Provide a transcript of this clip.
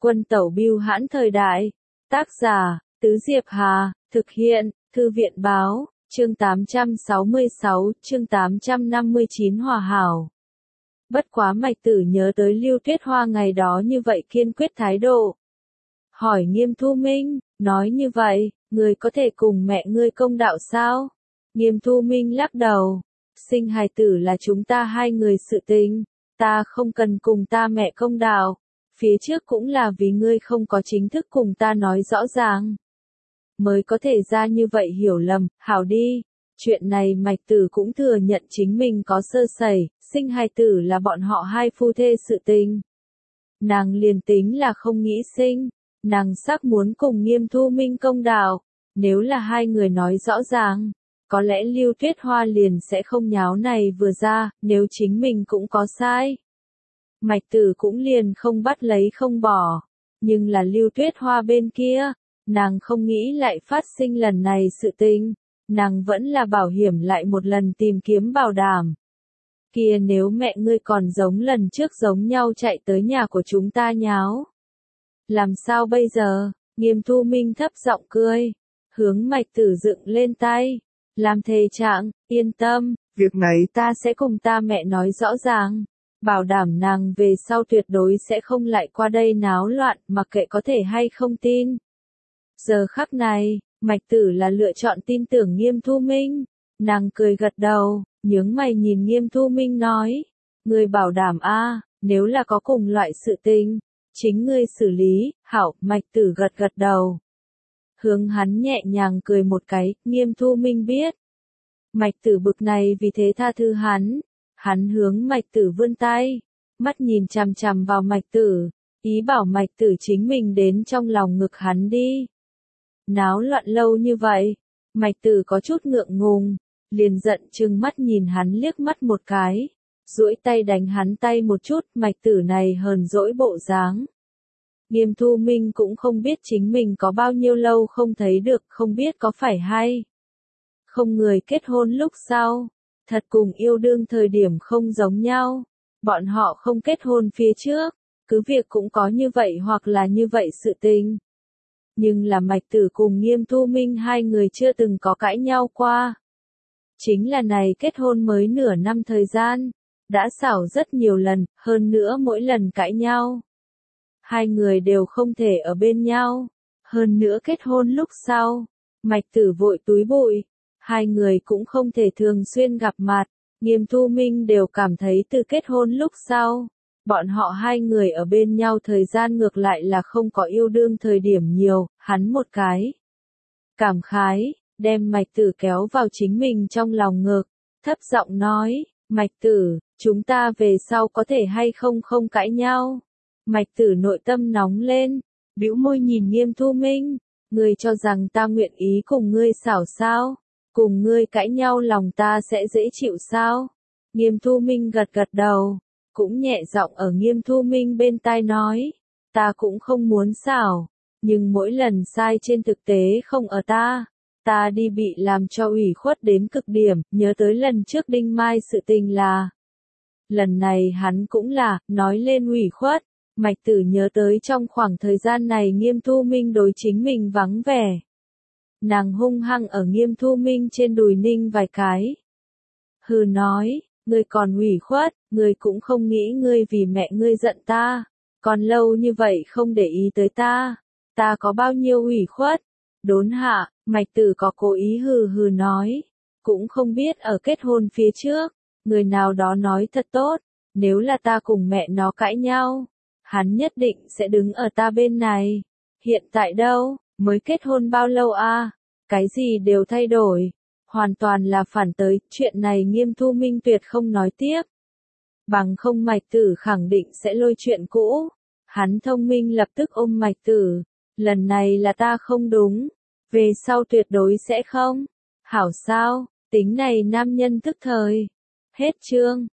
Quân tẩu bưu hãn thời đại. Tác giả, Tứ Diệp Hà, thực hiện, Thư viện báo, chương 866, chương 859 Hòa hảo. Bất quá Mạch Tử nhớ tới Lưu Tuyết Hoa ngày đó như vậy kiên quyết thái độ. Hỏi Nghiêm Thu Minh, nói như vậy, người có thể cùng mẹ ngươi công đạo sao? Nghiêm Thu Minh lắc đầu, sinh hài tử là chúng ta hai người sự tình, ta không cần cùng ta mẹ công đạo. Phía trước cũng là vì ngươi không có chính thức cùng ta nói rõ ràng. Mới có thể ra như vậy hiểu lầm, hảo đi. Chuyện này Mạch Tử cũng thừa nhận chính mình có sơ sẩy, sinh hài tử là bọn họ hai phu thê sự tình. Nàng liền tính là không nghĩ sinh, nàng sắc muốn cùng Nghiêm Thu Minh công đạo. Nếu là hai người nói rõ ràng, có lẽ Lưu Tuyết Hoa liền sẽ không nháo này vừa ra, nếu chính mình cũng có sai. Mạch Tử cũng liền không bắt lấy không bỏ, nhưng là Lưu Tuyết Hoa bên kia, nàng không nghĩ lại phát sinh lần này sự tình, nàng vẫn là bảo hiểm lại một lần tìm kiếm bảo đảm. Kia nếu mẹ ngươi còn giống lần trước giống nhau chạy tới nhà của chúng ta nháo. Làm sao bây giờ? Nghiêm Thu Minh thấp giọng cười, hướng Mạch Tử dựng lên tay, làm thề trạng, yên tâm, việc này ta sẽ cùng ta mẹ nói rõ ràng. Bảo đảm nàng về sau tuyệt đối sẽ không lại qua đây náo loạn, mặc kệ có thể hay không tin. Giờ khắc này, Mạch Tử là lựa chọn tin tưởng Nghiêm Thu Minh. Nàng cười gật đầu, nhướng mày nhìn Nghiêm Thu Minh nói. Ngươi bảo đảm a, nếu là có cùng loại sự tình, chính ngươi xử lý, hảo, Mạch Tử gật gật đầu. Hướng hắn nhẹ nhàng cười một cái, Nghiêm Thu Minh biết. Mạch Tử bực này vì thế tha thứ hắn. Hắn hướng Mạch Tử vươn tay, mắt nhìn chằm chằm vào Mạch Tử, ý bảo Mạch Tử chính mình đến trong lòng ngực hắn đi. Náo loạn lâu như vậy, Mạch Tử có chút ngượng ngùng, liền giận trừng mắt nhìn hắn liếc mắt một cái, duỗi tay đánh hắn tay một chút, Mạch Tử này hờn dỗi bộ dáng. Nghiêm Thu Minh cũng không biết chính mình có bao nhiêu lâu không thấy được, không biết có phải hay không người kết hôn lúc sau. Thật cùng yêu đương thời điểm không giống nhau. Bọn họ không kết hôn phía trước, cứ việc cũng có như vậy hoặc là như vậy sự tình. Nhưng là Mạch Tử cùng Nghiêm Thu Minh hai người chưa từng có cãi nhau qua. Chính là này kết hôn mới nửa năm thời gian, đã xảo rất nhiều lần, hơn nữa mỗi lần cãi nhau. Hai người đều không thể ở bên nhau, hơn nữa kết hôn lúc sau, Mạch Tử vội túi bụi. Hai người cũng không thể thường xuyên gặp mặt, Nghiêm Thu Minh đều cảm thấy từ kết hôn lúc sau, bọn họ hai người ở bên nhau thời gian ngược lại là không có yêu đương thời điểm nhiều, hắn một cái. Cảm khái, đem Mạch Tử kéo vào chính mình trong lòng ngực, thấp giọng nói, Mạch Tử, chúng ta về sau có thể hay không cãi nhau. Mạch Tử nội tâm nóng lên, bĩu môi nhìn Nghiêm Thu Minh, ngươi cho rằng ta nguyện ý cùng ngươi xảo sao? Cùng ngươi cãi nhau lòng ta sẽ dễ chịu sao? Nghiêm Thu Minh gật gật đầu, cũng nhẹ giọng ở Nghiêm Thu Minh bên tai nói, ta cũng không muốn xảo, nhưng mỗi lần sai trên thực tế không ở ta đi bị làm cho ủy khuất đến cực điểm, nhớ tới lần trước Đinh Mai sự tình là. Lần này hắn cũng là, nói lên ủy khuất, Mạch Tử nhớ tới trong khoảng thời gian này Nghiêm Thu Minh đối chính mình vắng vẻ. Nàng hung hăng ở Nghiêm Thu Minh trên đùi ninh vài cái. Hừ nói, ngươi còn ủy khuất, ngươi cũng không nghĩ ngươi vì mẹ ngươi giận ta, còn lâu như vậy không để ý tới ta có bao nhiêu ủy khuất. Đốn hạ, Mạch Tử có cố ý hừ hừ nói, cũng không biết ở kết hôn phía trước, người nào đó nói thật tốt, nếu là ta cùng mẹ nó cãi nhau, hắn nhất định sẽ đứng ở ta bên này. Hiện tại đâu? Mới kết hôn bao lâu a? Cái gì đều thay đổi, hoàn toàn là phản tới, chuyện này Nghiêm Thu Minh tuyệt không nói tiếp. Bằng không Mạch Tử khẳng định sẽ lôi chuyện cũ. Hắn thông minh lập tức ôm Mạch Tử, lần này là ta không đúng, về sau tuyệt đối sẽ không. Hảo sao, tính này nam nhân tức thời. Hết chương.